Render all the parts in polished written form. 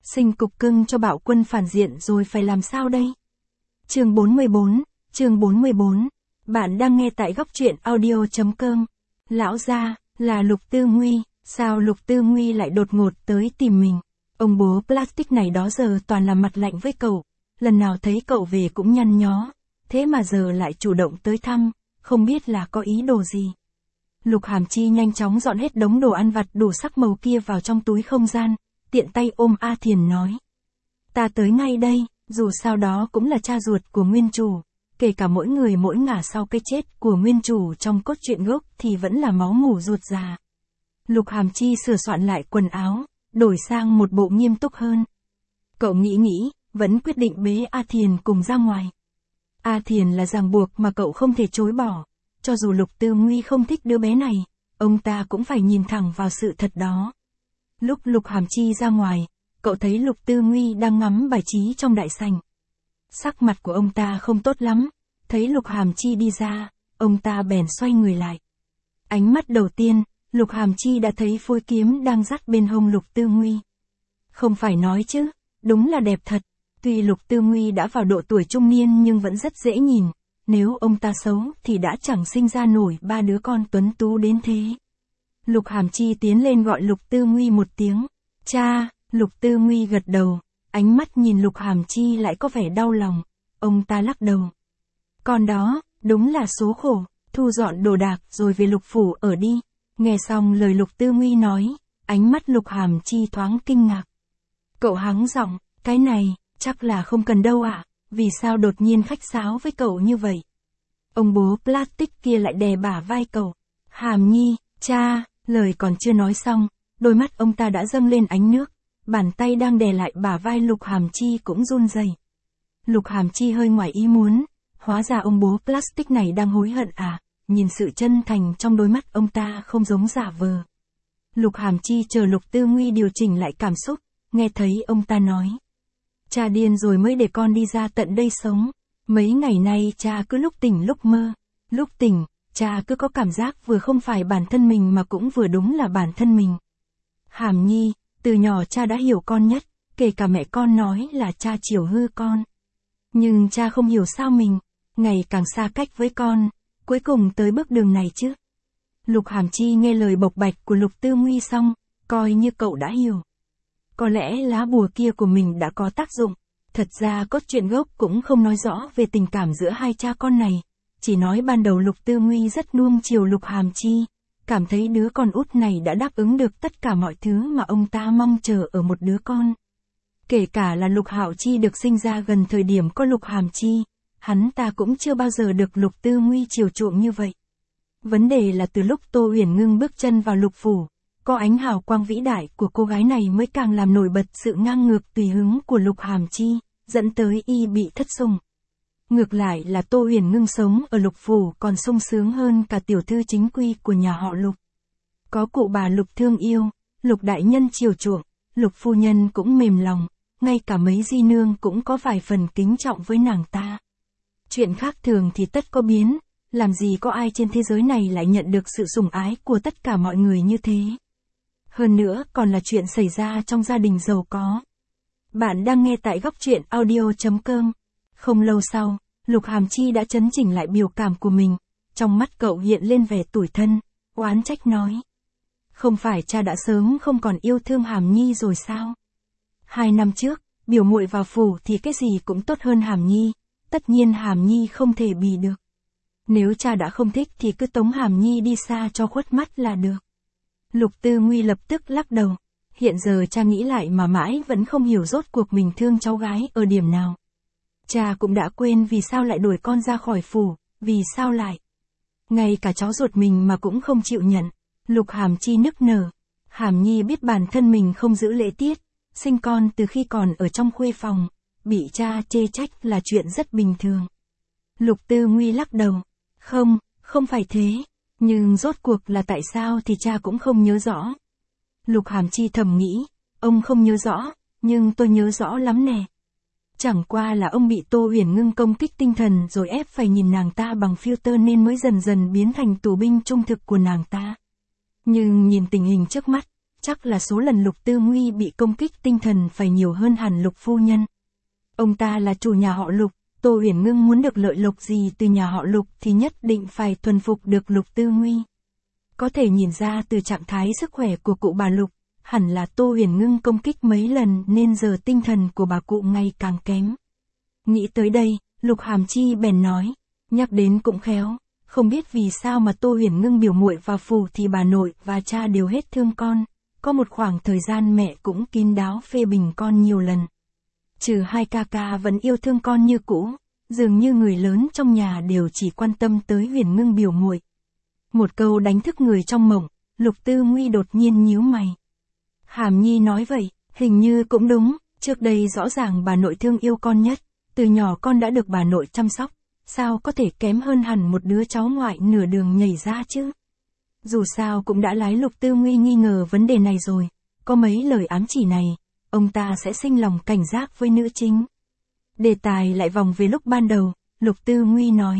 Sinh cục cưng cho bạo quân phản diện rồi phải làm sao đây? Chương 44. Bạn đang nghe tại góc truyện audio.com. Lão gia, là Lục Tư Nguy, sao Lục Tư Nguy lại đột ngột tới tìm mình? Ông bố plastic này đó giờ toàn là mặt lạnh với cậu, lần nào thấy cậu về cũng nhăn nhó, thế mà giờ lại chủ động tới thăm, không biết là có ý đồ gì. Lục Hàm Chi nhanh chóng dọn hết đống đồ ăn vặt đủ sắc màu kia vào trong túi không gian, tiện tay ôm A Thiền nói. Ta tới ngay đây, dù sao đó cũng là cha ruột của nguyên chủ, kể cả mỗi người mỗi ngả sau cái chết của nguyên chủ trong cốt truyện gốc thì vẫn là máu mủ ruột già. Lục Hàm Chi sửa soạn lại quần áo, đổi sang một bộ nghiêm túc hơn. Cậu nghĩ, vẫn quyết định bế A Thiền cùng ra ngoài. A Thiền là ràng buộc mà cậu không thể chối bỏ, cho dù Lục Tư Nguy không thích đứa bé này, ông ta cũng phải nhìn thẳng vào sự thật đó. Lúc Lục Hàm Chi ra ngoài, cậu thấy Lục Tư Nguy đang ngắm bài trí trong đại sảnh. Sắc mặt của ông ta không tốt lắm, thấy Lục Hàm Chi đi ra, ông ta bèn xoay người lại. Ánh mắt đầu tiên, Lục Hàm Chi đã thấy phôi kiếm đang dắt bên hông Lục Tư Nguy. Không phải nói chứ, đúng là đẹp thật, tuy Lục Tư Nguy đã vào độ tuổi trung niên nhưng vẫn rất dễ nhìn, nếu ông ta xấu thì đã chẳng sinh ra nổi ba đứa con tuấn tú đến thế. Lục Hàm Chi tiến lên gọi Lục Tư Nguy một tiếng, cha. Lục Tư Nguy gật đầu, ánh mắt nhìn Lục Hàm Chi lại có vẻ đau lòng, ông ta lắc đầu. Con đó, đúng là số khổ, thu dọn đồ đạc rồi về Lục phủ ở đi. Nghe xong lời Lục Tư Nguy nói, ánh mắt Lục Hàm Chi thoáng kinh ngạc. Cậu hắng giọng, cái này, chắc là không cần đâu ạ, vì sao đột nhiên khách sáo với cậu như vậy? Ông bố plastic kia lại đè bả vai cậu. Hàm Nhi, cha, lời còn chưa nói xong, đôi mắt ông ta đã dâng lên ánh nước. Bàn tay đang đè lại bả vai Lục Hàm Chi cũng run rẩy. Lục Hàm Chi hơi ngoài ý muốn, hóa ra ông bố plastic này đang hối hận à, nhìn sự chân thành trong đôi mắt ông ta không giống giả vờ. Lục Hàm Chi chờ Lục Tư Nguy điều chỉnh lại cảm xúc, nghe thấy ông ta nói. Cha điên rồi mới để con đi ra tận đây sống, mấy ngày nay cha cứ lúc tỉnh lúc mơ, lúc tỉnh, cha cứ có cảm giác vừa không phải bản thân mình mà cũng vừa đúng là bản thân mình. Hàm Nhi, từ nhỏ cha đã hiểu con nhất, kể cả mẹ con nói là cha chiều hư con. Nhưng cha không hiểu sao mình, ngày càng xa cách với con, cuối cùng tới bước đường này chứ. Lục Hàm Chi nghe lời bộc bạch của Lục Tư Nguy xong, coi như cậu đã hiểu. Có lẽ lá bùa kia của mình đã có tác dụng, thật ra cốt truyện gốc cũng không nói rõ về tình cảm giữa hai cha con này, chỉ nói ban đầu Lục Tư Nguy rất nuông chiều Lục Hàm Chi. Cảm thấy đứa con út này đã đáp ứng được tất cả mọi thứ mà ông ta mong chờ ở một đứa con. Kể cả là Lục Hạo Chi được sinh ra gần thời điểm có Lục Hàm Chi, hắn ta cũng chưa bao giờ được Lục Tư Nguy chiều chuộng như vậy. Vấn đề là từ lúc Tô Uyển Ngưng bước chân vào Lục phủ, có ánh hào quang vĩ đại của cô gái này mới càng làm nổi bật sự ngang ngược tùy hứng của Lục Hàm Chi, dẫn tới y bị thất sủng. Ngược lại là Tô Uyển Ngưng sống ở Lục phủ còn sung sướng hơn cả tiểu thư chính quy của nhà họ Lục. Có cụ bà Lục thương yêu, Lục đại nhân chiều chuộng, Lục phu nhân cũng mềm lòng, ngay cả mấy di nương cũng có vài phần kính trọng với nàng ta. Chuyện khác thường thì tất có biến, làm gì có ai trên thế giới này lại nhận được sự sủng ái của tất cả mọi người như thế. Hơn nữa còn là chuyện xảy ra trong gia đình giàu có. Bạn đang nghe tại góc truyện audio.com. Không lâu sau, Lục Hàm Chi đã chấn chỉnh lại biểu cảm của mình, trong mắt cậu hiện lên vẻ tủi thân, oán trách nói. Không phải cha đã sớm không còn yêu thương Hàm Nhi rồi sao? 2 năm trước, biểu muội vào phủ thì cái gì cũng tốt hơn Hàm Nhi, tất nhiên Hàm Nhi không thể bì được. Nếu cha đã không thích thì cứ tống Hàm Nhi đi xa cho khuất mắt là được. Lục Tư Nguy lập tức lắc đầu, hiện giờ cha nghĩ lại mà mãi vẫn không hiểu rốt cuộc mình thương cháu gái ở điểm nào. Cha cũng đã quên vì sao lại đuổi con ra khỏi phủ, vì sao lại. Ngay cả cháu ruột mình mà cũng không chịu nhận. Lục Hàm Chi nức nở. Hàm Nhi biết bản thân mình không giữ lễ tiết, sinh con từ khi còn ở trong khuê phòng, bị cha chê trách là chuyện rất bình thường. Lục Tư Nguy lắc đầu. Không phải thế, nhưng rốt cuộc là tại sao thì cha cũng không nhớ rõ. Lục Hàm Chi thầm nghĩ, ông không nhớ rõ, nhưng tôi nhớ rõ lắm nè. Chẳng qua là ông bị Tô Uyển Ngưng công kích tinh thần rồi ép phải nhìn nàng ta bằng filter nên mới dần dần biến thành tù binh trung thực của nàng ta. Nhưng nhìn tình hình trước mắt, chắc là số lần Lục Tư Nguy bị công kích tinh thần phải nhiều hơn hẳn Lục phu nhân. Ông ta là chủ nhà họ Lục, Tô Uyển Ngưng muốn được lợi lộc gì từ nhà họ Lục thì nhất định phải thuần phục được Lục Tư Nguy. Có thể nhìn ra từ trạng thái sức khỏe của cụ bà Lục, hẳn là Tô Uyển Ngưng công kích mấy lần nên giờ tinh thần của bà cụ ngày càng kém. Nghĩ tới đây, Lục Hàm Chi bèn nói, nhắc đến cũng khéo, không biết vì sao mà Tô Uyển Ngưng biểu muội vào phủ thì bà nội và cha đều hết thương con, có một khoảng thời gian mẹ cũng kín đáo phê bình con nhiều lần. Trừ hai ca ca vẫn yêu thương con như cũ, dường như người lớn trong nhà đều chỉ quan tâm tới Uyển Ngưng biểu muội. Một câu đánh thức người trong mộng, Lục Tư Nguy đột nhiên nhíu mày. Hàm Nhi nói vậy, hình như cũng đúng, trước đây rõ ràng bà nội thương yêu con nhất, từ nhỏ con đã được bà nội chăm sóc, sao có thể kém hơn hẳn một đứa cháu ngoại nửa đường nhảy ra chứ? Dù sao cũng đã lái Lục Tư Nguy nghi ngờ vấn đề này rồi, có mấy lời ám chỉ này, ông ta sẽ sinh lòng cảnh giác với nữ chính. Đề tài lại vòng về lúc ban đầu, Lục Tư Nguy nói.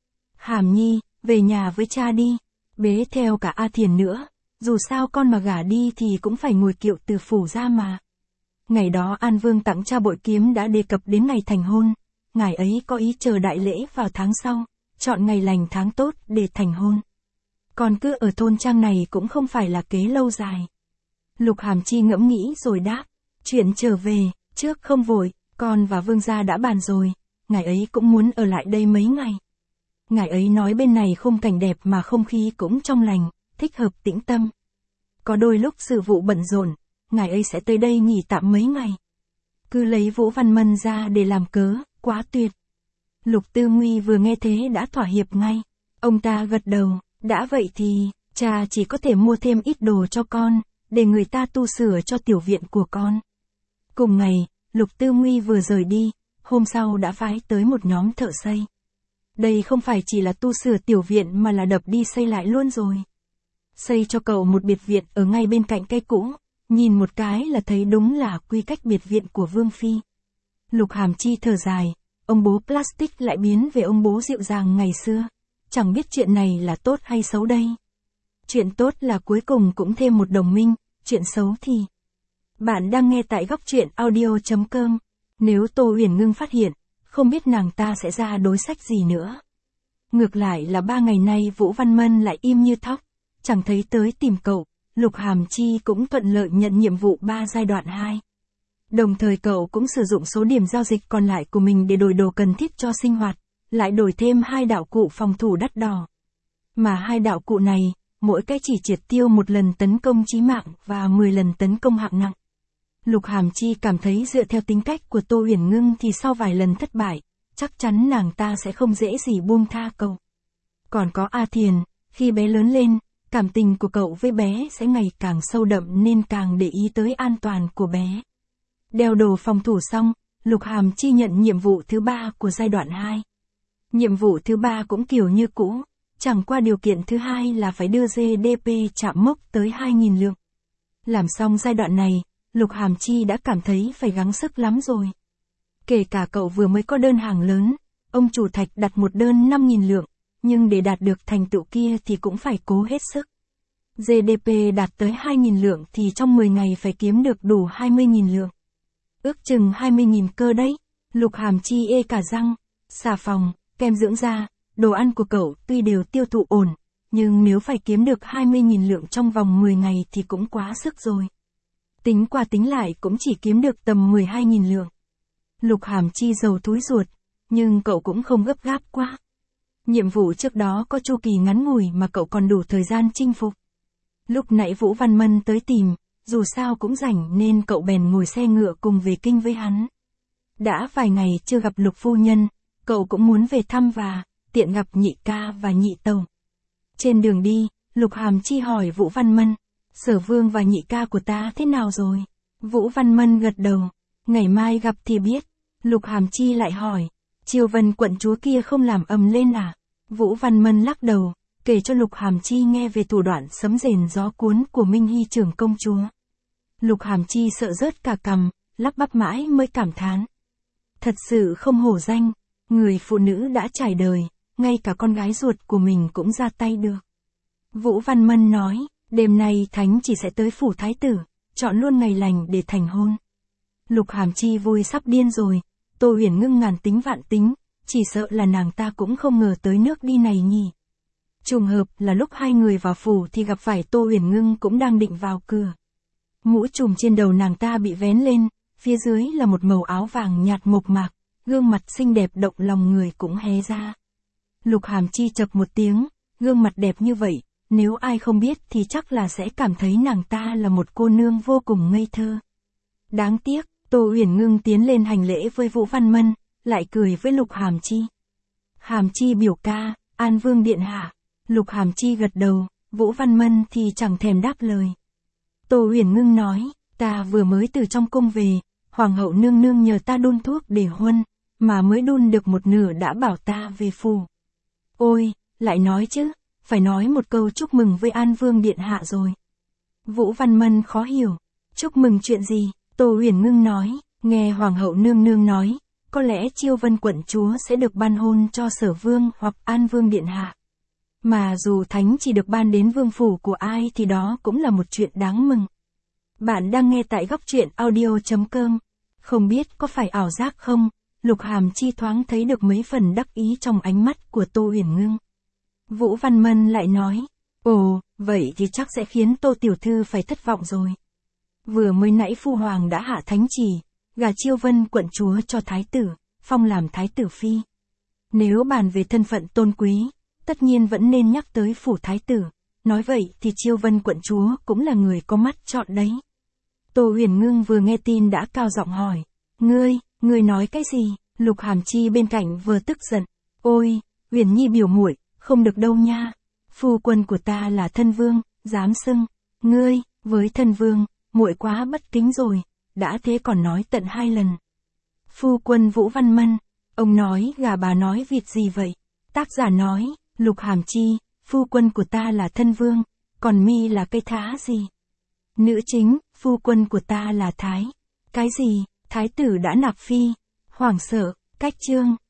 Hàm Nhi, về nhà với cha đi, bế theo cả A Thiền nữa, dù sao con mà gả đi thì cũng phải ngồi kiệu từ phủ ra mà. Ngày đó An Vương tặng cha bội kiếm đã đề cập đến ngày thành hôn, ngài ấy có ý chờ đại lễ vào tháng sau, chọn ngày lành tháng tốt để thành hôn. Còn cứ ở thôn trang này cũng không phải là kế lâu dài. Lục Hàm Chi ngẫm nghĩ rồi đáp, chuyện trở về, trước không vội, con và Vương gia đã bàn rồi, ngài ấy cũng muốn ở lại đây mấy ngày. Ngài ấy nói bên này khung cảnh đẹp mà không khí cũng trong lành, thích hợp tĩnh tâm. Có đôi lúc sự vụ bận rộn, ngài ấy sẽ tới đây nghỉ tạm mấy ngày. Cứ lấy Vũ Văn Mân ra để làm cớ, quá tuyệt. Lục Tư Nguy vừa nghe thế đã thỏa hiệp ngay. Ông ta gật đầu, đã vậy thì, cha chỉ có thể mua thêm ít đồ cho con, để người ta tu sửa cho tiểu viện của con. Cùng ngày, Lục Tư Nguy vừa rời đi, hôm sau đã phái tới một nhóm thợ xây. Đây không phải chỉ là tu sửa tiểu viện mà là đập đi xây lại luôn rồi. Xây cho cậu một biệt viện ở ngay bên cạnh cây cũ, nhìn một cái là thấy đúng là quy cách biệt viện của Vương Phi. Lục Hàm Chi thở dài, ông bố plastic lại biến về ông bố dịu dàng ngày xưa. Chẳng biết chuyện này là tốt hay xấu đây. Chuyện tốt là cuối cùng cũng thêm một đồng minh, chuyện xấu thì... Bạn đang nghe tại góc truyện audio.com. Nếu Tô Uyển Ngưng phát hiện, không biết nàng ta sẽ ra đối sách gì nữa. Ngược lại là 3 ngày nay Vũ Văn Mân lại im như thóc, chẳng thấy tới tìm cậu, Lục Hàm Chi cũng thuận lợi nhận nhiệm vụ 3 giai đoạn 2. Đồng thời cậu cũng sử dụng số điểm giao dịch còn lại của mình để đổi đồ cần thiết cho sinh hoạt, lại đổi thêm 2 đạo cụ phòng thủ đắt đỏ. Mà 2 đạo cụ này, mỗi cái chỉ triệt tiêu 1 lần tấn công chí mạng và 10 lần tấn công hạng nặng. Lục Hàm Chi cảm thấy dựa theo tính cách của Tô Uyển Ngưng thì sau vài lần thất bại, chắc chắn nàng ta sẽ không dễ gì buông tha cậu. Còn có A Thiền, khi bé lớn lên, cảm tình của cậu với bé sẽ ngày càng sâu đậm nên càng để ý tới an toàn của bé. Đeo đồ phòng thủ xong, Lục Hàm Chi nhận nhiệm vụ thứ 3 của giai đoạn 2. Nhiệm vụ thứ 3 cũng kiểu như cũ, chẳng qua điều kiện thứ 2 là phải đưa GDP chạm mốc tới 2.000 lượng. Làm xong giai đoạn này, Lục Hàm Chi đã cảm thấy phải gắng sức lắm rồi. Kể cả cậu vừa mới có đơn hàng lớn, ông chủ Thạch đặt một đơn 5.000 lượng, nhưng để đạt được thành tựu kia thì cũng phải cố hết sức. GDP đạt tới 2.000 lượng thì trong 10 ngày phải kiếm được đủ 20.000 lượng. Ước chừng 20.000 cơ đấy. Lục Hàm Chi ê cả răng, xà phòng, kem dưỡng da, đồ ăn của cậu tuy đều tiêu thụ ổn, nhưng nếu phải kiếm được 20.000 lượng trong vòng 10 ngày thì cũng quá sức rồi. Tính qua tính lại cũng chỉ kiếm được tầm 12.000 lượng. Lục Hàm Chi giàu túi ruột, nhưng cậu cũng không gấp gáp quá. Nhiệm vụ trước đó có chu kỳ ngắn ngủi mà cậu còn đủ thời gian chinh phục. Lúc nãy Vũ Văn Mân tới tìm, dù sao cũng rảnh nên cậu bèn ngồi xe ngựa cùng về kinh với hắn. Đã vài ngày chưa gặp Lục phu nhân, cậu cũng muốn về thăm và tiện gặp nhị ca và nhị tẩu. Trên đường đi, Lục Hàm Chi hỏi Vũ Văn Mân, Sở Vương và nhị ca của ta thế nào rồi? Vũ Văn Mân gật đầu, ngày mai gặp thì biết. Lục Hàm Chi lại hỏi, Triều Vân quận chúa kia không làm ầm lên à? Vũ Văn Mân lắc đầu, kể cho Lục Hàm Chi nghe về thủ đoạn sấm rền gió cuốn của Minh Hy trưởng công chúa. Lục Hàm Chi sợ rớt cả cằm, lắp bắp mãi mới cảm thán. Thật sự không hổ danh, người phụ nữ đã trải đời, ngay cả con gái ruột của mình cũng ra tay được. Vũ Văn Mân nói, Đêm nay thánh chỉ sẽ tới phủ thái tử, chọn luôn ngày lành để thành hôn. Lục Hàm Chi vui sắp điên rồi, Tô Huyền Ngưng ngàn tính vạn tính, chỉ sợ là nàng ta cũng không ngờ tới nước đi này nhỉ. Trùng hợp là lúc hai người vào phủ thì gặp phải Tô Huyền Ngưng cũng đang định vào cửa. Mũ trùm trên đầu nàng ta bị vén lên, phía dưới là một màu áo vàng nhạt mộc mạc, gương mặt xinh đẹp động lòng người cũng hé ra. Lục Hàm Chi chậc một tiếng, gương mặt đẹp như vậy, nếu ai không biết thì chắc là sẽ cảm thấy nàng ta là một cô nương vô cùng ngây thơ. Đáng tiếc, Tô Huyền Ngưng tiến lên hành lễ với Vũ Văn Mân, lại cười với Lục Hàm Chi. Hàm Chi biểu ca, An Vương điện hạ. Lục Hàm Chi gật đầu, Vũ Văn Mân thì chẳng thèm đáp lời. Tô Huyền Ngưng nói, ta vừa mới từ trong cung về, Hoàng hậu nương nương nhờ ta đun thuốc để huân, mà mới đun được một nửa đã bảo ta về phủ. Ôi, lại nói chứ, phải nói một câu chúc mừng với An Vương điện hạ rồi. Vũ Văn Mân khó hiểu, chúc mừng chuyện gì? Tô Huyền Ngưng nói, nghe Hoàng hậu nương nương nói, có lẽ Chiêu Vân quận chúa sẽ được ban hôn cho Sở Vương hoặc An Vương điện hạ. Mà dù thánh chỉ được ban đến vương phủ của ai thì đó cũng là một chuyện đáng mừng. Bạn đang nghe tại góc truyện audio.com. Không biết có phải ảo giác không, Lục Hàm Chi thoáng thấy được mấy phần đắc ý trong ánh mắt của Tô Huyền Ngưng. Vũ Văn Mân lại nói, ồ, vậy thì chắc sẽ khiến Tô tiểu thư phải thất vọng rồi. Vừa mới nãy phu hoàng đã hạ thánh chỉ, gả Chiêu Vân quận chúa cho thái tử, phong làm thái tử phi. Nếu bàn về thân phận tôn quý, tất nhiên vẫn nên nhắc tới phủ thái tử, nói vậy thì Chiêu Vân quận chúa cũng là người có mắt chọn đấy. Tô Huyền Ngưng vừa nghe tin đã cao giọng hỏi, ngươi nói cái gì? Lục Hàm Chi bên cạnh vừa tức giận, ôi, Huyền Nhi biểu muội, không được đâu nha. Phu quân của ta là thân vương, dám xưng, ngươi, với thân vương, muội quá bất kính rồi, đã thế còn nói tận 2 lần. Phu quân Vũ Văn Mân, ông nói gà bà nói vịt gì vậy? Tác giả nói, Lục Hàm Chi, phu quân của ta là thân vương, còn mi là cây thá gì? Nữ chính, phu quân của ta là thái. Cái gì? Thái tử đã nạp phi. Hoảng sợ, cách chương.